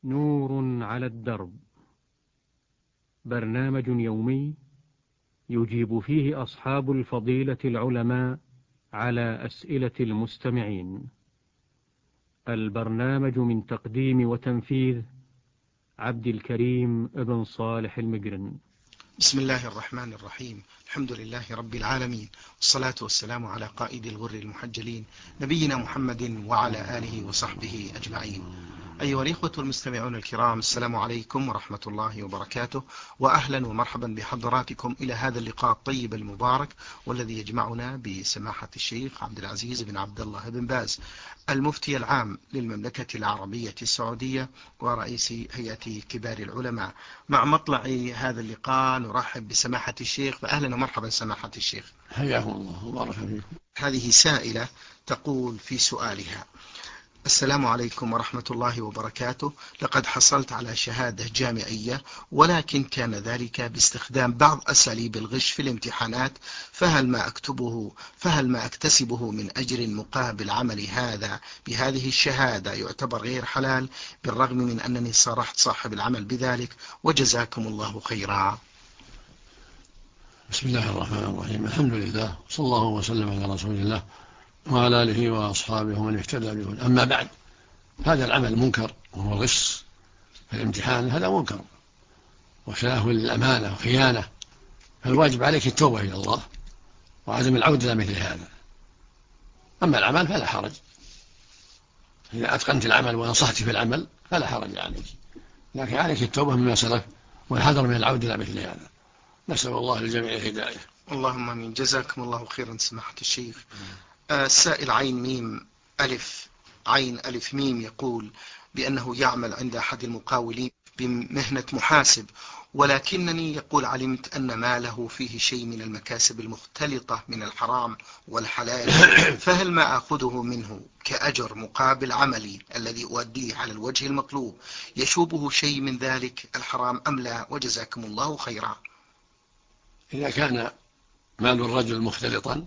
نور على الدرب، برنامج يومي يجيب فيه أصحاب الفضيلة العلماء على أسئلة المستمعين. البرنامج من تقديم وتنفيذ عبد الكريم بن صالح المقرن. بسم الله الرحمن الرحيم. الحمد لله رب العالمين، والصلاة والسلام على قائد الغر المحجلين نبينا محمد وعلى آله وصحبه أجمعين. أيها الإخوة المستمعون الكرام، السلام عليكم ورحمة الله وبركاته، وأهلا ومرحبا بحضراتكم إلى هذا اللقاء الطيب المبارك، والذي يجمعنا بسماحة الشيخ عبد العزيز بن عبد الله بن باز، المفتي العام للمملكة العربية السعودية ورئيس هيئة كبار العلماء. مع مطلع هذا اللقاء نرحب بسماحة الشيخ، فأهلا ومرحبا سماحة الشيخ. حياكم الله وبارك فيكم. هذه سائلة تقول في سؤالها: السلام عليكم ورحمة الله وبركاته، لقد حصلت على شهادة جامعية، ولكن كان ذلك باستخدام بعض أساليب الغش في الامتحانات، فهل ما أكتسبه من أجر مقابل عملي هذا بهذه الشهادة يعتبر غير حلال، بالرغم من أنني صارحت صاحب العمل بذلك، وجزاكم الله خيرا. بسم الله الرحمن الرحيم. الحمد لله، صلى الله وسلم على رسول الله وعلى آله وأصحابه ومن اهتدى بهداه. أما بعد، هذا العمل منكر، وهو الغش في الامتحان، هذا منكر وشناه للأمانة وخيانة، فالواجب عليك التوبة إلى الله وعدم العودة إلى مثل هذا. أما العمل فلا حرج، إذا أتقنت العمل ونصحت في العمل فلا حرج عليك، لكن عليك التوبة مما سلف والحذر من العودة إلى مثل هذا. نسأل الله للجميع الهداية. اللهم آمين. جزاكم الله خيرا سماحة الشيخ. السائل عين ميم ألف عين ألف ميم يقول بأنه يعمل عند أحد المقاولين بمهنة محاسب، ولكنني يقول علمت أن ماله فيه شيء من المكاسب المختلطة من الحرام والحلال، فهل ما أخذه منه كأجر مقابل عملي الذي أؤديه على الوجه المطلوب يشوبه شيء من ذلك الحرام أم لا؟ وجزاكم الله خيرا. إذا كان مال الرجل مختلطا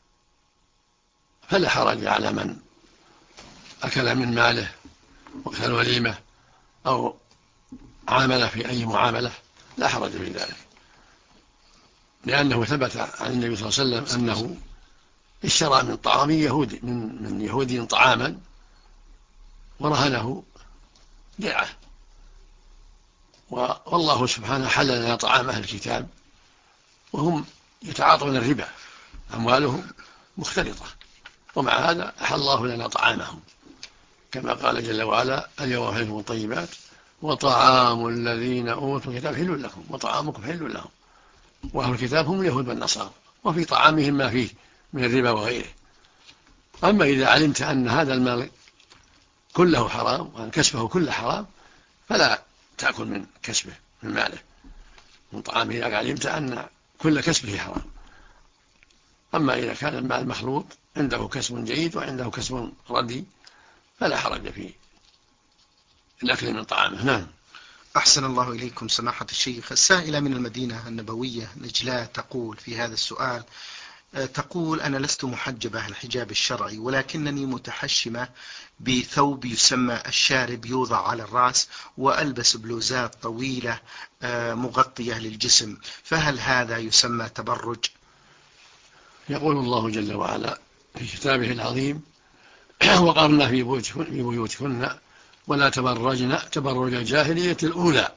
فلا حرج على من أكل من ماله وقت الوليمة أو عامل في أي معاملة، لا حرج في ذلك، لأنه ثبت عن النبي صلى الله عليه وسلم أنه اشترى من طعام يهودي من يهودي طعاما ورهنه بيعه، والله سبحانه حلل لنا طعام أهل الكتاب وهم يتعاطون الربا، أموالهم مختلطة، ومع هذا أحل الله لنا طعامهم، كما قال جل وعلا: اليوم أحل لكم الطيبات وطعام الذين أوتوا الكتاب حل لكم وطعامكم حل لهم، وأهل الكتاب هم اليهود والنصارى، وفي طعامهم ما فيه من الربا وغيره. أما إذا علمت أن هذا المال كله حرام وأن كسبه كله حرام فلا تأكل من كسبه، من ماله، من طعامه، إذا علمت أن كل كسبه حرام. أما إذا كان المال مخلوط، عنده كسب جيد وعنده كسب ردي، فلا حرج في الأكل من طعامه. نعم. أحسن الله إليكم سماحة الشيخ. السائلة من المدينة النبوية نجلاء تقول في هذا السؤال، تقول: أنا لست محجبة الحجاب الشرعي، ولكنني متحشمة بثوب يسمى الشارب يوضع على الرأس، وألبس بلوزات طويلة مغطية للجسم، فهل هذا يسمى تبرج؟ يقول الله جل وعلا في كتابه العظيم: وقرنا في بيوتكن ولا تبرجن تبرج الجاهلية الأولى.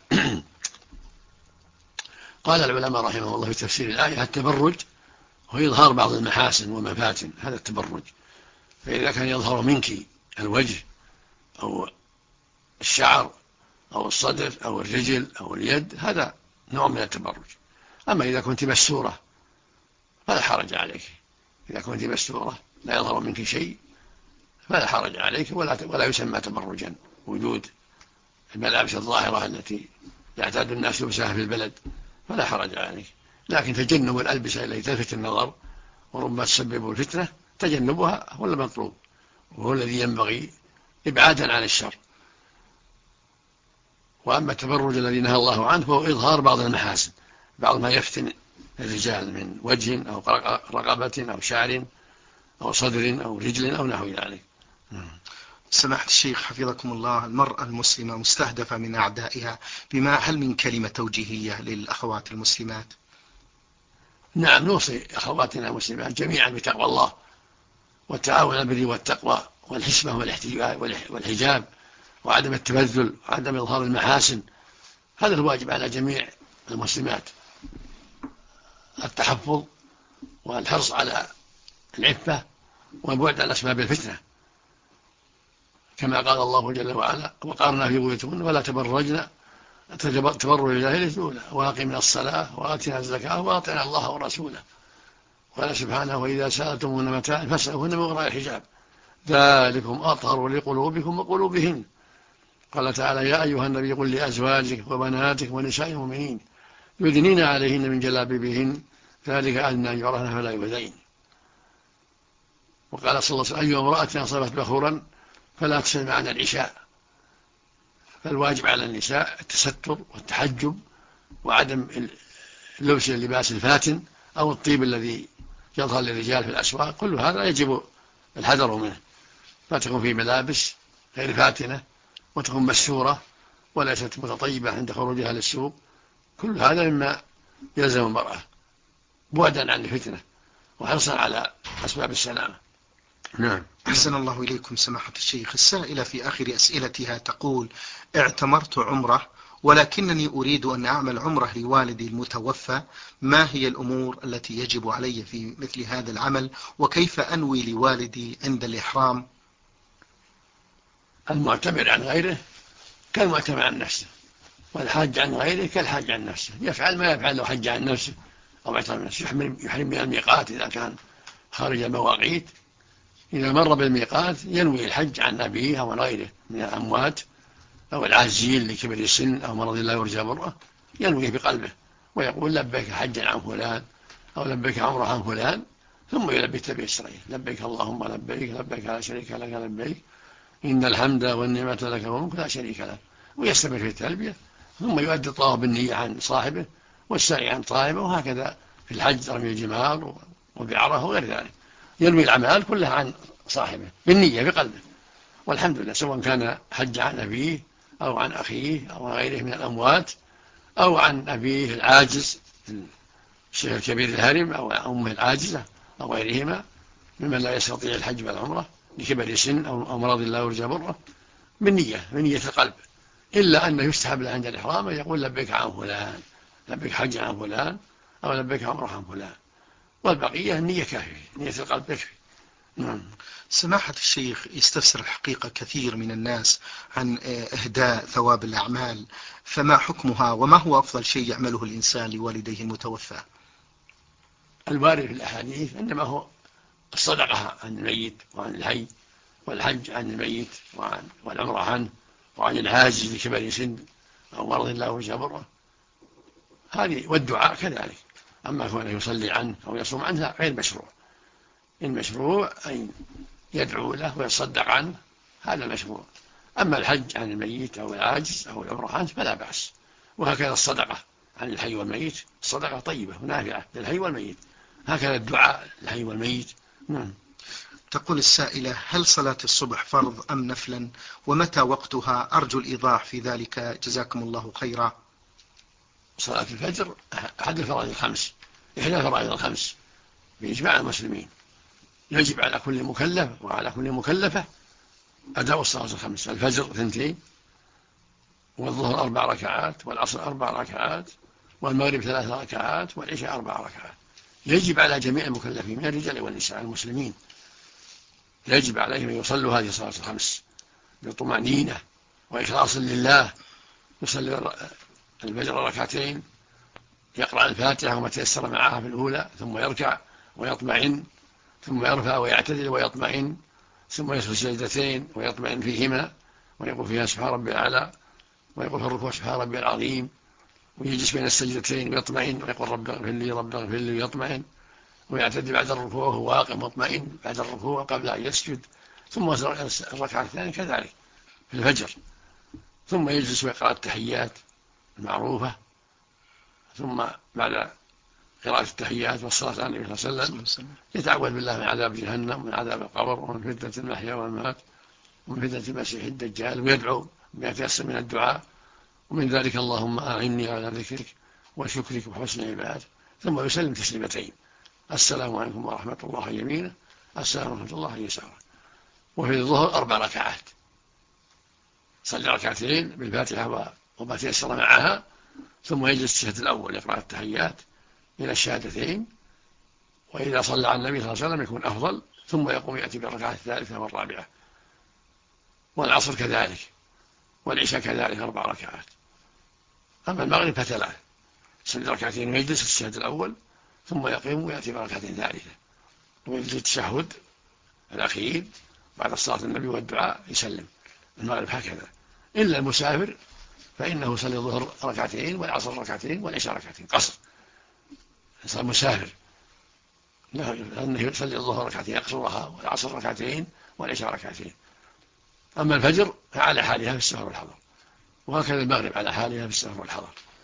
قال العلماء رحمه الله في تفسير الآية: التبرج هو إظهار بعض المحاسن ومفاتن، هذا التبرج. فإذا كان يظهر منك الوجه أو الشعر أو الصدر أو الرجل أو اليد، هذا نوع من التبرج. أما إذا كنت مستورة فلا حرج عليك، إذا كنت مستورة لا يظهر منك شيء فلا حرج عليك، ولا يسمى تبرجا وجود الملابس الظاهرة التي يعتاد الناس لبسها في البلد، فلا حرج عليك. لكن تجنب الألبسة التي تلفت النظر وربما تسبب الفتنة، تجنبها هو المطلوب، وهو الذي ينبغي إبعادا عن الشر. وأما التبرج الذي نهى الله عنه فهو إظهار بعض المحاسن، بعض ما يفتن الرجال من وجه أو رقبة أو شعر أو صدر أو رجل أو نحو ذلك. سماحة الشيخ حفظكم الله، المرأة المسلمة مستهدفة من أعدائها، هل من كلمة توجيهية للأخوات المسلمات؟ نعم، نوصي أخواتنا المسلمات جميعا بتقوى الله والتعاون على البر والتقوى والحشمة والحجاب وعدم التبذل وعدم إظهار المحاسن. هذا الواجب على جميع المسلمات، التحفظ والحرص على العفة والبعد عن أسباب الفتنة، كما قال الله جل وعلا: وقارنا في بيوتهن ولا تبرجن تبرج الجاهلية الأولى وأقمنا الصلاة وآتنا الزكاة وأطعنا الله ورسوله. قال سبحانه: وإذا سألتموهن متاعا فاسألوهن من وراء الحجاب ذلكم أطهر لقلوبكم وقلوبهن. قال تعالى: يا أيها النبي قل لأزواجك وبناتك ونساء المؤمنين يدنين عليهن من جلابيبهن ذلك أدنى أن يعرفن فلا يؤذين. وقال صلى الله عليه وسلم: أي امرأة أصابت بخورا فلا تسمع عن العشاء. فالواجب على النساء التستر والتحجب وعدم لبس اللباس الفاتن أو الطيب الذي يظهر للرجال في الأسواق، كل هذا يجب الحذر منه، فتكون في ملابس غير فاتنة وتكون مستورة وليست متطيبة عند خروجها للسوق. كل هذا مما يلزم المرأة بعدا عن الفتنة وحرصا على أسباب السلامة. نعم. أحسن الله إليكم سماحة الشيخ. السائلة في آخر أسئلتها تقول: اعتمرت عمرة ولكنني أريد أن أعمل عمرة لوالدي المتوفى، ما هي الأمور التي يجب علي في مثل هذا العمل، وكيف أنوي لوالدي عند الإحرام؟ المعتمر عن غيره كالمعتمر عن نفسه، والحاج عن غيره كالحاج عن نفسه، يفعل ما يفعل لو حج عن نفسه أو اعتمر عن نفسه. يحرم من الميقات إذا كان خارج المواقيت، إذا مر بالميقات ينوي الحج عن أبيه أو عن غيره من الأموات أو العازين لكبر السن أو مرض لا يرجى بره، ينويه بقلبه ويقول: لبيك حجا عن فلان أو لبيك عمره عن فلان، ثم يلبي التلبية الشرعية: لبيك اللهم لبيك لبيك لا شريك لك لبيك إن الحمد والنعمة لك والملك لا شريك له، ويستمر في التلبية، ثم يؤدي الطواف بالنية عن صاحبه والسعي عن صاحبه، وهكذا في الحج رمي الجمار وبعرة وغير ذلك، ينوي الأعمال كلها عن صاحبه بالنية بقلبه. والحمد لله، سواء كان حج عن أبيه أو عن أخيه أو عن غيره من الأموات أو عن أبيه العاجز الشيخ الكبير الهرم أو أمه العاجزة أو غيرهما ممن لا يستطيع الحج والعمرة لكبر السن أو مرض لا يرجى بره، بنية القلب، إلا أنه يستحب له عند الإحرام يقول: لبيك عن فلان، لبيك حج عن فلان أو لبيك عمرة عن فلان، والبقية النية كافية، نية القلب يكفي. سماحة الشيخ، يستفسر الحقيقة كثير من الناس عن إهداء ثواب الأعمال، فما حكمها وما هو أفضل شيء يعمله الإنسان لوالديه المتوفى؟ الوارد في الأحاديث إنما هو الصدقة عن الميت وعن الحي، والحج عن الميت والعمرة عنه، وعن العاجز لكبر سن أو مرض لا يرجى بره، هذه والدعاء كذلك. أما كونه يصلي عنه أو يصوم عنه غير مشروع. المشروع أن يدعو له ويصدق عنه، هذا المشروع. أما الحج عن الميت أو العاجز أو العمرة عنه فلا بأس. وهكذا الصدقة عن الحي والميت الصدقة طيبة ونافعة للحي والميت، هكذا الدعاء للحي والميت. نعم. تقول السائلة: هل صلاة الصبح فرض أم نفلا، ومتى وقتها؟ أرجو الإيضاح في ذلك جزاكم الله خيرا. صلاة الفجر أحد الفرائض الخمس، إحدى الفرائض الخمس بإجماع المسلمين، يجب على كل مكلف وعلى كل مكلفة أداء الصلاة الخمس: الفجر 2، والظهر 4 ركعات، والعصر 4 ركعات، والمغرب 3 ركعات، والعشاء 4 ركعات. يجب على جميع المكلفين من الرجال والنساء المسلمين، يجب عليهم أن يصلوا هذه الصلاة الخمس بطمأنينة وإخلاص لله. يصلي الفجر 2 ركعتين، يقرأ الفاتحة وما تيسر معها في الأولى، ثم يركع ويطمئن، ثم يرفع ويعتدل ويطمئن، ثم يسجد سجدتين ويطمئن فيهما ويقول فيها سبحان ربي الأعلى، ويقول في الركوع سبحان ربي العظيم، ويجلس بين السجدتين ويطمئن ويقول رب اغفر لي رب اغفر لي ويطمئن، ويعتدل بعد الركوع وهو واقف مطمئن بعد الركوع قبل أن يسجد، ثم الركعة الثانية كذلك في الفجر، ثم يجلس ويقرأ التحيات المعروفة، ثم بعد قراءة التحيات والصلاة على النبي صلى الله عليه وسلم يتعوذ بالله من عذاب جهنم ومن عذاب القبر ومن فتنة المحيا والممات ومن فتنة المسيح الدجال، ويدعو بما يتيسر من الدعاء، ومن ذلك اللهم أعني على ذكرك وشكرك وحسن عبادك، ثم يسلم تسليمتين: السلام عليكم ورحمة الله يمينه، السلام ورحمة الله يساره. وفي الظهر 4 ركعات، صلي ركعتين بالفاتحة وما تيسر معها، ثم يجلس الشهد الأول يقرأ التحيات إلى الشهادتين، وإذا صلى على النبي صلى الله عليه وسلم يكون أفضل، ثم يقوم يأتي بالركعة الثالثة والرابعة. والعصر كذلك، والعشاء كذلك 4 ركعات. أما المغرب ف3، يصلي ركعتين ويجلس الشهد الأول، ثم يقوم ويأتي بركعة ثالثة، ويجلس التشهد الأخير بعد صلاة النبي والدعاء يسلم. المغرب هكذا، إلا المسافر فإنه يصلي الظهر ركعتين والعصر ركعتين والعشاء ركعتين قصر. صار مسافر لأنه يصلي الظهر ركعتين يقصرها، والعصر ركعتين والعشاء ركعتين. أما الفجر فعلى حالها في السفر والحضر، وهكذا المغرب على حالها في السفر والحضر.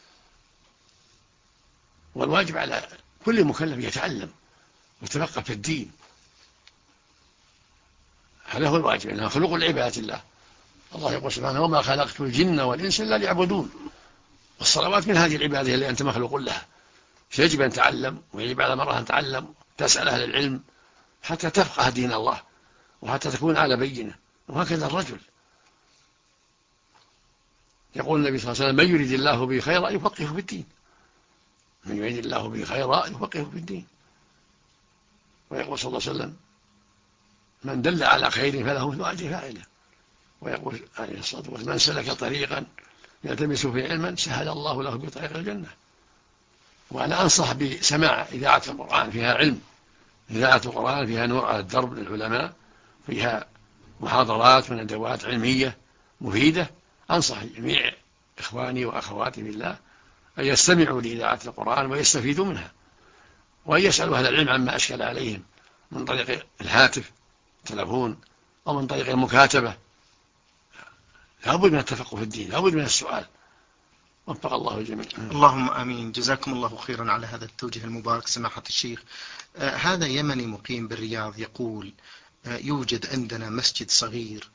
والواجب على كل مكلف يتعلم ويتفقه في الدين، هذا هو الواجب، لأنها خلق لعبادة الله. الله يقول سبحانه: وما خلقت الجن والإنس إلا ليعبدون. والصلوات من هذه العبادة اللي أنت مخلوق لها، فيجب أن تعلم، ويجب على المرأة أن تعلم، تسأل أهل العلم حتى تفقه دين الله وحتى تكون على بينة. وهكذا الرجل، يقول النبي صلى الله عليه وسلم: من يريد الله به خيرا يفقهه في الدين، من يريد الله به خيرا يفقهه في الدين. ويقول صلى الله عليه وسلم: من دل على خير فله مثل أجر فاعله. ويقول عليه الصلاة والسلام: من سلك طريقا يلتمس فيه علما سهل الله له بطريق الجنة. وأنا أنصح بسماع إذاعة القرآن، فيها علم، إذاعة القرآن فيها نور على الدرب للعلماء، فيها محاضرات وندوات علمية مفيدة. أنصح جميع إخواني وأخواتي بالله أن يستمعوا لإذاعة القرآن ويستفيدوا منها، وأن يسألوا أهل العلم عما أشكل عليهم من طريق الهاتف، التلفون، أو من طريق المكاتبة. لابد من التفقه في الدين، لابد من السؤال. وفق الله الجميع. اللهم آمين. جزاكم الله خيرا على هذا التوجيه المبارك سماحة الشيخ. هذا يمني مقيم بالرياض يقول: يوجد عندنا مسجد صغير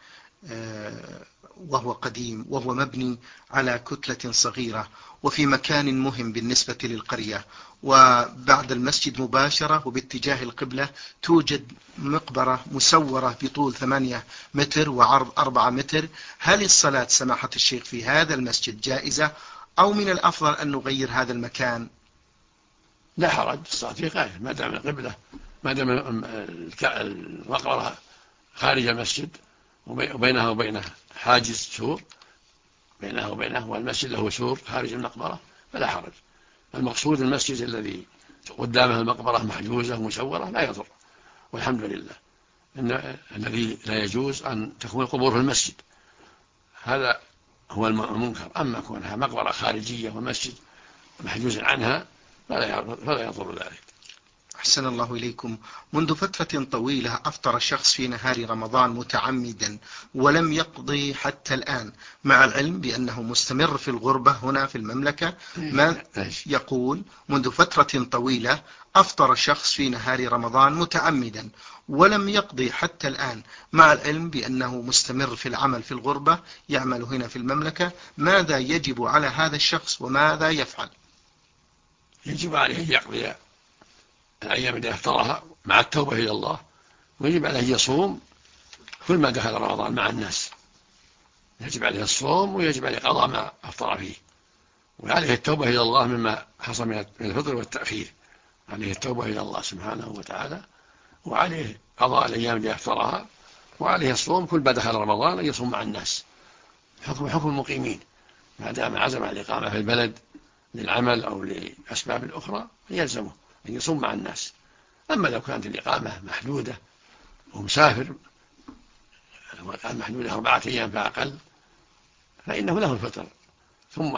وهو قديم، وهو مبني على كتلة صغيرة وفي مكان مهم بالنسبة للقرية، وبعد المسجد مباشرة وباتجاه القبلة توجد مقبرة مسورة بطول 8 متر وعرض 4 متر. هل الصلاة سماحة الشيخ في هذا المسجد جائزة، أو من الأفضل أن نغير هذا المكان؟ لا حرج، الصلاة في غاية ما دام القبلة، ما دام المقبرة خارج المسجد وبينها وبينه حاجز سور، بينها وبينه والمسجد له سور خارج المقبرة، فلا حرج. المقصود المسجد الذي قدامه المقبرة محجوزة مسورة لا يضر، والحمد لله. إن الذي لا يجوز أن تكون القبور في المسجد، هذا هو المنكر. أما كونها مقبرة خارجية ومسجد محجوز عنها فلا يضر ذلك. أحسن الله إليكم. منذ فترة طويلة أفطر شخص في نهار رمضان متعمدا ولم يقضي حتى الآن، مع العلم بأنه مستمر في الغربة هنا في المملكة. يقول: منذ فترة طويلة أفطر شخص في نهار رمضان متعمدا ولم يقضي حتى الآن، مع العلم بأنه مستمر في العمل في الغربة، يعمل هنا في المملكة. ماذا يجب على هذا الشخص وماذا يفعل؟ يجب عليه أن يقضي الأيام التي أفطرها مع التوبة إلى الله، ويجب عليه يصوم كل ما دخل رمضان مع الناس. يجب عليه الصوم ويجب عليه قضاء ما أفطر فيه، وعليه التوبة إلى الله مما حصل من الفطر والتأخير. عليه التوبة إلى الله سبحانه وتعالى، وعليه قضاء الأيام التي أفطرها، وعليه الصوم كل ما دخل رمضان أن يصوم مع الناس. حكم المقيمين ما دام عزم على الإقامة في البلد للعمل أو لأسباب أخرى يلزمه أن يصوم مع الناس. أما لو كانت الإقامة محدودة ومسافر، وكان محدودة 4 أيام فأقل، فإنه له الفطر ثم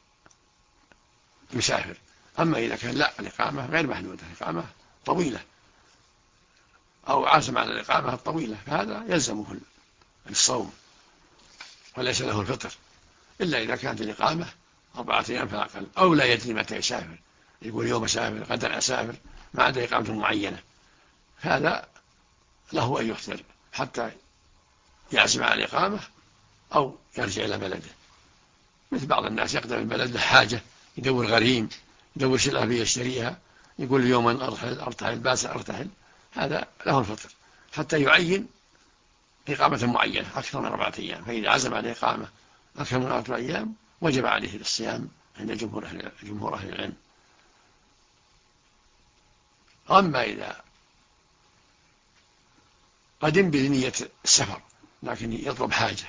يسافر. أما إذا كان لا، الإقامة غير محدودة، الإقامة طويلة أو عزم على الإقامة الطويلة، فهذا يلزمه الصوم وليس له الفطر، إلا إذا كانت الإقامة 4 أيام فأقل، أو لا يدري متى يسافر، يقول يوم أسافر غدا أسافر ما عدا إقامة معينة، هذا له أن يفطر حتى يعزم على الإقامة أو يرجع إلى بلده. مثل بعض الناس يقدم البلد له حاجة، يدور غريم، يدور سلعة يشتريها، يقول اليوم أن أرتحل باسع أرتحل، هذا له الفطر حتى يعين إقامة معينة أكثر من 4 أيام. فإذا عزم على الإقامة أكثر من 4 أيام وجب عليه الصيام عند جمهور أهل العلم. أما إذا قدم بنية السفر لكن يطلب حاجة،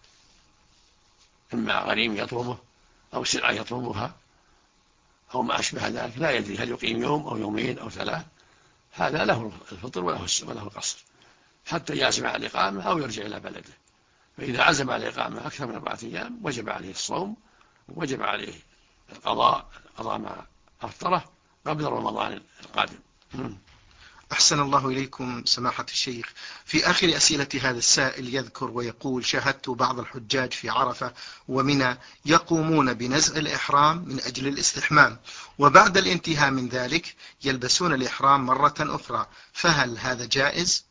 إما غريم يطلبه أو سلعة يطلبها أو ما أشبه ذلك، لا يدري هل يقيم يوم أو يومين أو 3، هذا له الفطر وله القصر حتى يعزم على الإقامة أو يرجع إلى بلده. فإذا عزم على الإقامة أكثر من 4 أيام وجب عليه الصوم، وجب عليه قضاء ما أفطره قبل رمضان القادم. أحسن الله إليكم سماحة الشيخ. في آخر أسئلة هذا السائل يذكر ويقول: شاهدت بعض الحجاج في عرفة ومنى يقومون بنزع الإحرام من أجل الاستحمام، وبعد الانتهاء من ذلك يلبسون الإحرام مرة أخرى، فهل هذا جائز؟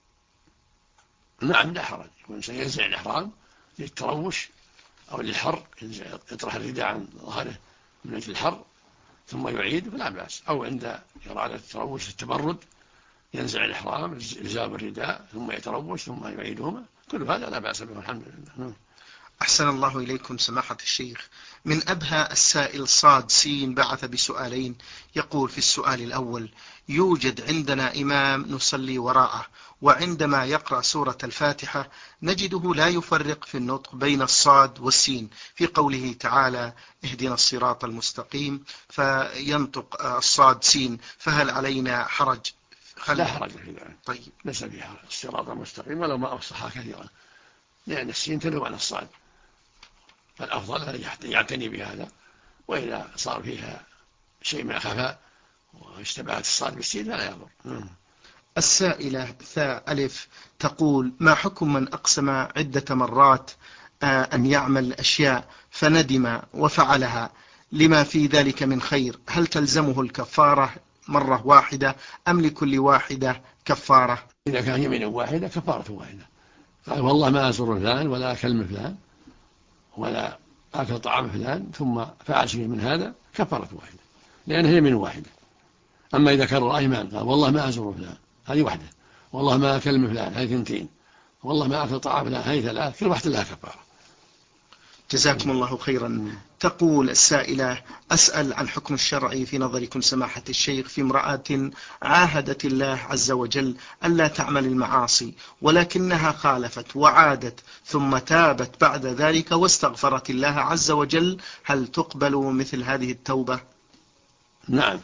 نعم، لا حرج. الإنسان ينزع الإحرام للتروش أو للحر، يطرح الرداء عن ظهره من أجل الحر ثم يعيد فلا بأس، أو عند إرادة التروش التبرد ينزع الإحرام إلزام الرداء ثم يتروش ثم يعيدهما، كل هذا لا بأس به الحمد لله. أحسن الله إليكم سماحة الشيخ. من أبها السائل صاد سين بعث بسؤالين، يقول في السؤال الأول: يوجد عندنا إمام نصلي وراءه، وعندما يقرأ سورة الفاتحة نجده لا يفرق في النطق بين الصاد والسين في قوله تعالى اهدنا الصراط المستقيم، فينطق الصاد سين، فهل علينا حرج؟ لا حرج في ذلك. طيب، ليس فيها الصراط المستقيم ولو ما أفصحها كثيرا، لأن السين تلو على الصاد، فالأفضل أن يعتني بهذا، وإذا صار فيها شيء من الخفاء واشتبهت الصاد بالسين فلا يضر. السائلة ثاء ألف تقول: ما حكم من أقسم عدة مرات أن يعمل أشياء فندم وفعلها لما في ذلك من خير، هل تلزمه الكفارة مرة واحدة أم لكل واحدة كفارة؟ إذا كان يمين واحدة كفارة واحدة، قال والله ما أزور فلان ولا أكلم فلان ولا أكل طعام فلان ثم فعل شيء من هذا، كفارة واحدة لأنها يمين واحدة. أما إذا كرر أيمان قال والله ما أزور فلان، هذه واحدة، والله ما أكلم فلان، هذه 2، والله ما أكل طعام فلان، هذه 3، كل واحدة لها كفارة. جزاكم الله خيرا. تقول السائلة: أسأل عن حكم الشرعي في نظركم سماحة الشيخ في امرأة عاهدت الله عز وجل ألا تعمل المعاصي ولكنها خالفت وعادت ثم تابت بعد ذلك واستغفرت الله عز وجل، هل تقبل مثل هذه التوبة؟ نعم،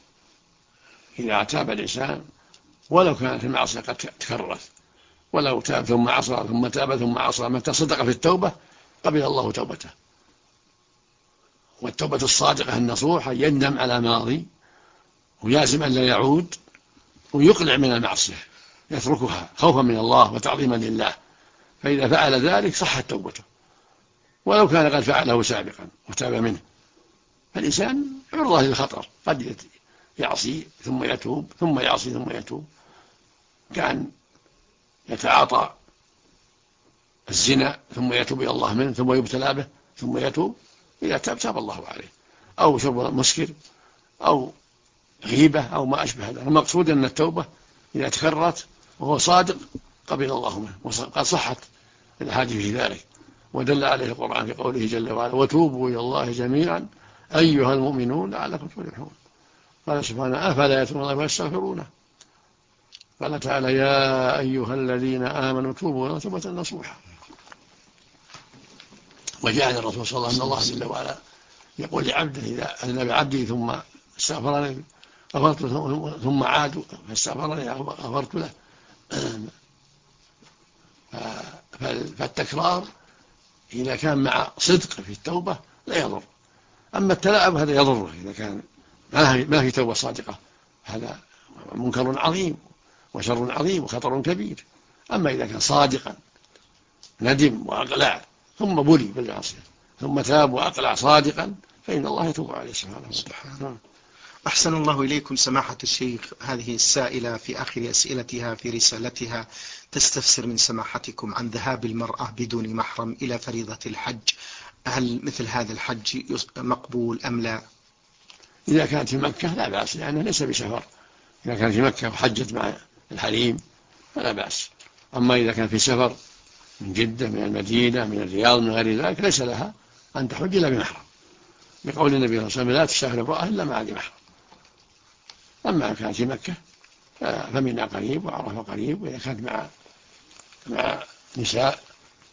إذا تاب الإنسان ولو كانت المعصية قد تكررت، ولو تاب ثم عصى ثم تاب ثم عصى متى صدق في التوبة قبل الله توبته. والتوبة الصادقة النصوحة يندم على ماضي ويازم أن لا يعود ويقلع من المعصية، يتركها خوفا من الله وتعظيما لله، فإذا فعل ذلك صحت توبته ولو كان قد فعله سابقا وتاب منه. فالإنسان عرضة للخطر، قد يعصي ثم يتوب ثم يعصي ثم يتوب، كان يتعاطى الزنا ثم يتوب إلى الله منه ثم يبتلى به ثم يتوب، إذا تاب الله عليه، أو شرب مسكر أو غيبة أو ما أشبه هذا. المقصود أن التوبة إذا تكررت وهو صادق قبل الله منه، وقد صحت الأحاديث في ذلك، ودل عليه القرآن في قوله جل وعلا: وتوبوا إلى الله جميعا أيها المؤمنون لعلكم تفلحون. قال سبحانه: أفلا يتوبون الله ويستغفرونه. قال تعالى: يا أيها الذين آمنوا توبوا إلى الله توبة نصوحا. وجاء عن الرسول صلى الله عليه وسلم أن الله جل وعلا يقول لعبده: إذا أذنب بعبدي ثم استغفرني غفرت له، ثم عاد فاستغفرني غفرت له. فالتكرار إذا كان مع صدق في التوبة لا يضر، أما التلاعب هذا يضره إذا كان ما في توبة صادقة، هذا منكر عظيم وشر عظيم وخطر كبير. أما إذا كان صادقا ندم وأقلع ثم بلي بالمعصية ثم تاب وأقلع صادقا فإن الله يتوب عليه سبحانه وتعالى. أحسن الله إليكم سماحة الشيخ. هذه السائلة في آخر أسئلتها في رسالتها تستفسر من سماحتكم عن ذهاب المرأة بدون محرم إلى فريضة الحج، هل مثل هذا الحج مقبول أم لا؟ إذا كانت في مكة لا بأس، لأنه ليس بسفر. إذا كانت في مكة وحجت مع الحريم فلا بأس. أما إذا كان في سفر من جدة، من المدينة، من الرياض، من غير ذلك، ليس لها أن تحج إلا بمحرم، لقول النبي صلى الله عليه وسلم لا تسافر امرأة إلا مع ذي محرم. أما إن كانت في مكة فمنى قريب وعرفة قريب، وإذا كانت مع نساء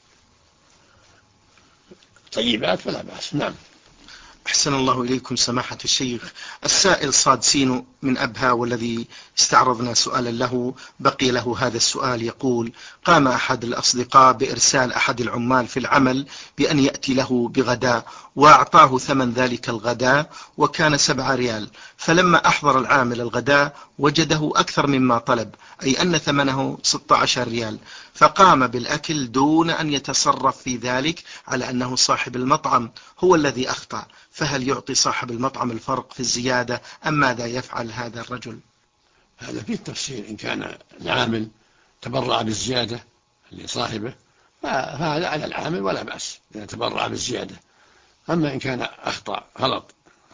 طيبات فلا بأس. نعم. أحسن الله إليكم سماحة الشيخ. السائل صاد سين من أبها، والذي استعرضنا سؤالا له بقي له هذا السؤال، يقول: قام أحد الأصدقاء بإرسال أحد العمال في العمل بأن يأتي له بغداء، وأعطاه ثمن ذلك الغداء وكان 7 ريال، فلما أحضر العامل الغداء وجده أكثر مما طلب، أي أن ثمنه 16 ريال، فقام بالأكل دون أن يتصرف في ذلك، على أنه صاحب المطعم هو الذي أخطأ، فهل يعطي صاحب المطعم الفرق في الزيادة أم ماذا يفعل هذا الرجل؟ هذا فيه تفصيل. إن كان العامل تبرع بالزيادة لصاحبه فهذا على العامل ولا بأس إذا تبرع بالزيادة. أما إن كان أخطأ غلط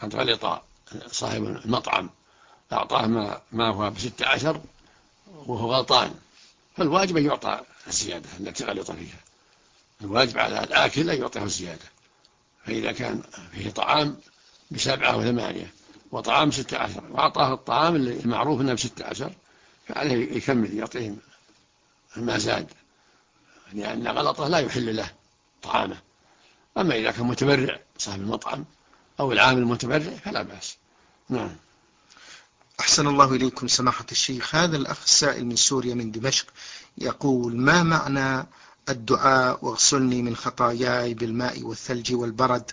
صاحب المطعم أعطاه ما هو ب16 وهو غلطان، فالواجب أن يعطى الزيادة التي غلط فيها. الواجب على الآكل أن يعطيه الزيادة. فإذا كان فيه طعام ب7 و8 وطعام 16 وأعطاه الطعام المعروف أنه ب16، فعليه يكمل يعطيهم ما زاد، لأن غلطه لا يحل له طعامه. أما إذا كان متبرع صاحب المطعم أو العامل متبرع فلا بأس. نعم. أحسن الله إليكم سماحة الشيخ. هذا الأخ السائل من سوريا من دمشق يقول: ما معنى الدعاء واغسلني من خطاياي بالماء والثلج والبرد؟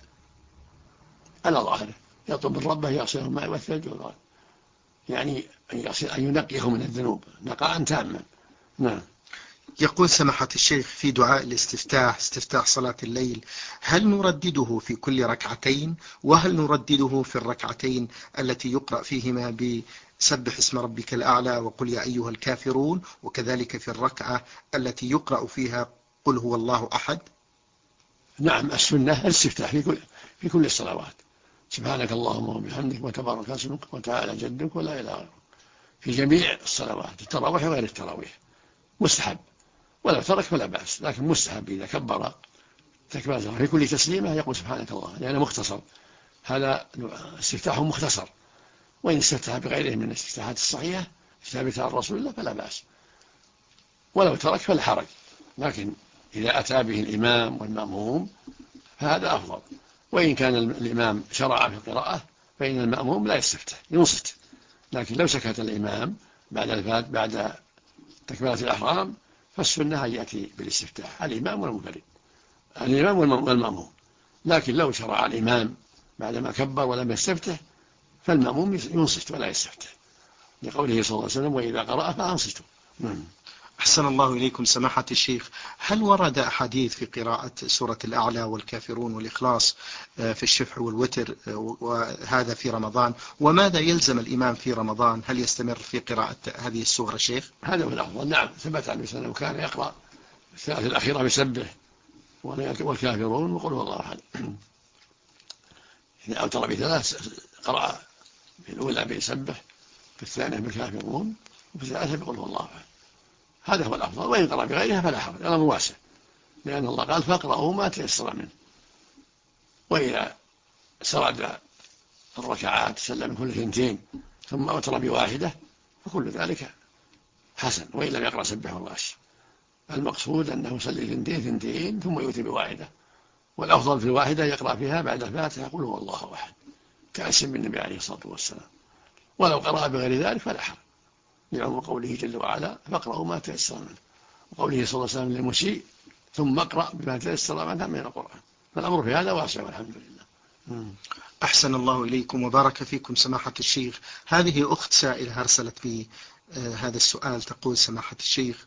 على ظاهره يطلب من ربه يغسله الماء والثلج والبرد، يعني أن ينقيه من الذنوب نقاء تاما. نعم. يقول سماحة الشيخ في دعاء الاستفتاح، استفتاح صلاة الليل، هل نردده في كل ركعتين؟ وهل نردده في الركعتين التي يقرأ فيهما بسبح اسم ربك الأعلى وقل يا أيها الكافرون، وكذلك في الركعة التي يقرأ فيها قل هو الله أحد؟ نعم، السنة الاستفتاح في كل الصلوات، سبحانك اللهم وبحمدك وتبارك اسمك وتعالى جدك ولا إله غيرك، في جميع الصلوات التراويح وغير التراويح مستحب، ولو ترك فلا بأس، لكن مستحب إذا كبر تكبيرة في كل تسليمة يقول سبحانك الله، لأنه مختصر. هذا استفتاح مختصر، وإن استفتح بغيره من الاستفتاحات الصحيحة الثابتة عن رسول الله فلا بأس، ولو ترك فلا حرج. لكن إذا أتى به الإمام والمأموم فهذا أفضل. وإن كان الإمام شرع في القراءة فإن المأموم لا يستفتح ينصت، لكن لو سكت الإمام بعد تكبيرة الإحرام فالسنة أن يأتي بالاستفتاح الإمام والمنفرد، الإمام والمأموم. لكن لو شرع الإمام بعدما كبر ولم يستفتح فالمأموم ينصت ولا يستفتح، لقوله صلى الله عليه وسلم وإذا قرأ فأنصتوا. أحسن الله إليكم سماحة الشيخ. هل ورد أحاديث في قراءة سورة الأعلى والكافرون والإخلاص في الشفع والوتر، وهذا في رمضان؟ وماذا يلزم الإمام في رمضان؟ هل يستمر في قراءة هذه السورة شيخ؟ هذا هو الأفضل. نعم، ثبت عن النبي وكان يقرأ الثلاث الأخيرة بسبح والكافرون وقل هو الله أحد. إذا أوتر بثلاث قرأ في الأولى بسبح، في الثانية بالكافرون، وفي الثالثة بقل هو الله أحد. هذا هو الأفضل. وإن قرأ بغيرها فلا حرج، الأمر واسع، لأن الله قال فاقرأوا ما تيسر منه. وإذا سرد الركعات سلم كل 2 ثم أوتر بواحدة فكل ذلك حسن، وإن لم يقرأ سبح والغاش. المقصود أنه يصلي 2 ثم يؤتي بواحدة، والأفضل في الواحدة يقرأ فيها بعد الفاتحة يقول هو الله أحد كأسم النبي عليه الصلاة والسلام. ولو قرأ بغير ذلك فلا حرج، لعموم قوله جل وعلا فاقرأوا ما تيسر منه، وقوله صلى الله عليه وسلم للمسيء ثم اقرأ بما تيسر منه من القرآن. فالأمر في هذا واسع والحمد لله. أحسن الله إليكم وبارك فيكم سماحة الشيخ. هذه أخت سائلة أرسلت بي هذا السؤال، تقول سماحة الشيخ: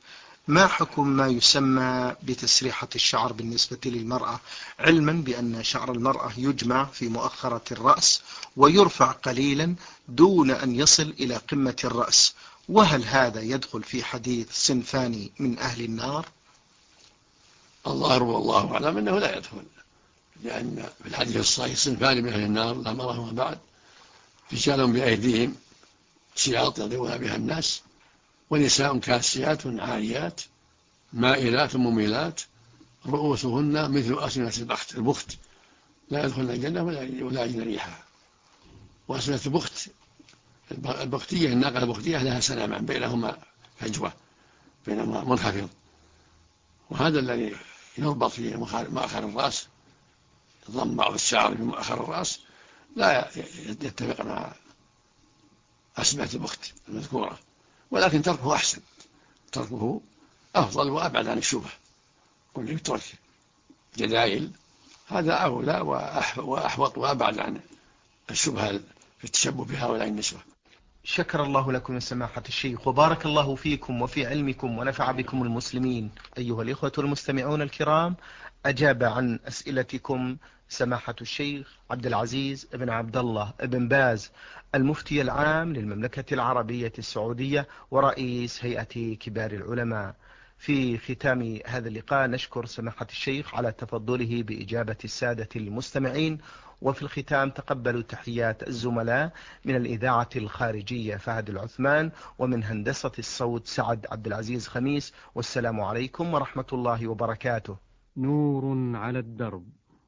ما حكم ما يسمى بتسريحة الشعر بالنسبة للمرأة، علما بأن شعر المرأة يجمع في مؤخرة الرأس ويرفع قليلا دون أن يصل إلى قمة الرأس، وهل هذا يدخل في حديث صنفان من أهل النار؟ الظاهر والله أعلم أنه لا يدخل، لأن في الحديث الصحيح صنفان من أهل النار لا مرة وما بعد، رجال بأيديهم سياط يضربون بها الناس، ونساء كاسيات عاريات مائلات مميلات رؤوسهن مثل أسنة البخت لا يدخلن الجنة ولا يجدن ريحها. وأسنة البخت البختية، الناقة البختية لها سنامان بينهما فجوة، بينهما منخفض، وهذا الذي يربط في مؤخر الرأس، ضم بعض الشعر في مؤخر الرأس لا يتفق مع أسنة البخت المذكورة، ولكن تركه أحسن، تركه أفضل وأبعد عن الشبهة. كل يترك جدائل هذا أولى وأحوط وأبعد عن الشبهة في التشبه بهؤلاء النسوة. شكر الله لكم سماحة الشيخ، وبارك الله فيكم وفي علمكم ونفع بكم المسلمين. أيها الإخوة المستمعون الكرام، أجاب عن أسئلتكم سماحة الشيخ عبد العزيز بن عبد الله بن باز، المفتي العام للمملكة العربية السعودية ورئيس هيئة كبار العلماء. في ختام هذا اللقاء نشكر سماحة الشيخ على تفضله بإجابة السادة المستمعين، وفي الختام تقبلوا تحيات الزملاء من الإذاعة الخارجية فهد العثمان، ومن هندسة الصوت سعد عبد العزيز خميس، والسلام عليكم ورحمة الله وبركاته. نور على الدرب،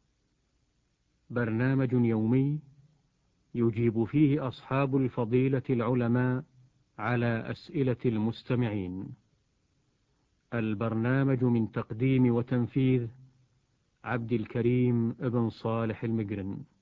برنامج يومي يجيب فيه أصحاب الفضيلة العلماء على أسئلة المستمعين. البرنامج من تقديم وتنفيذ عبد الكريم ابن صالح المقرن.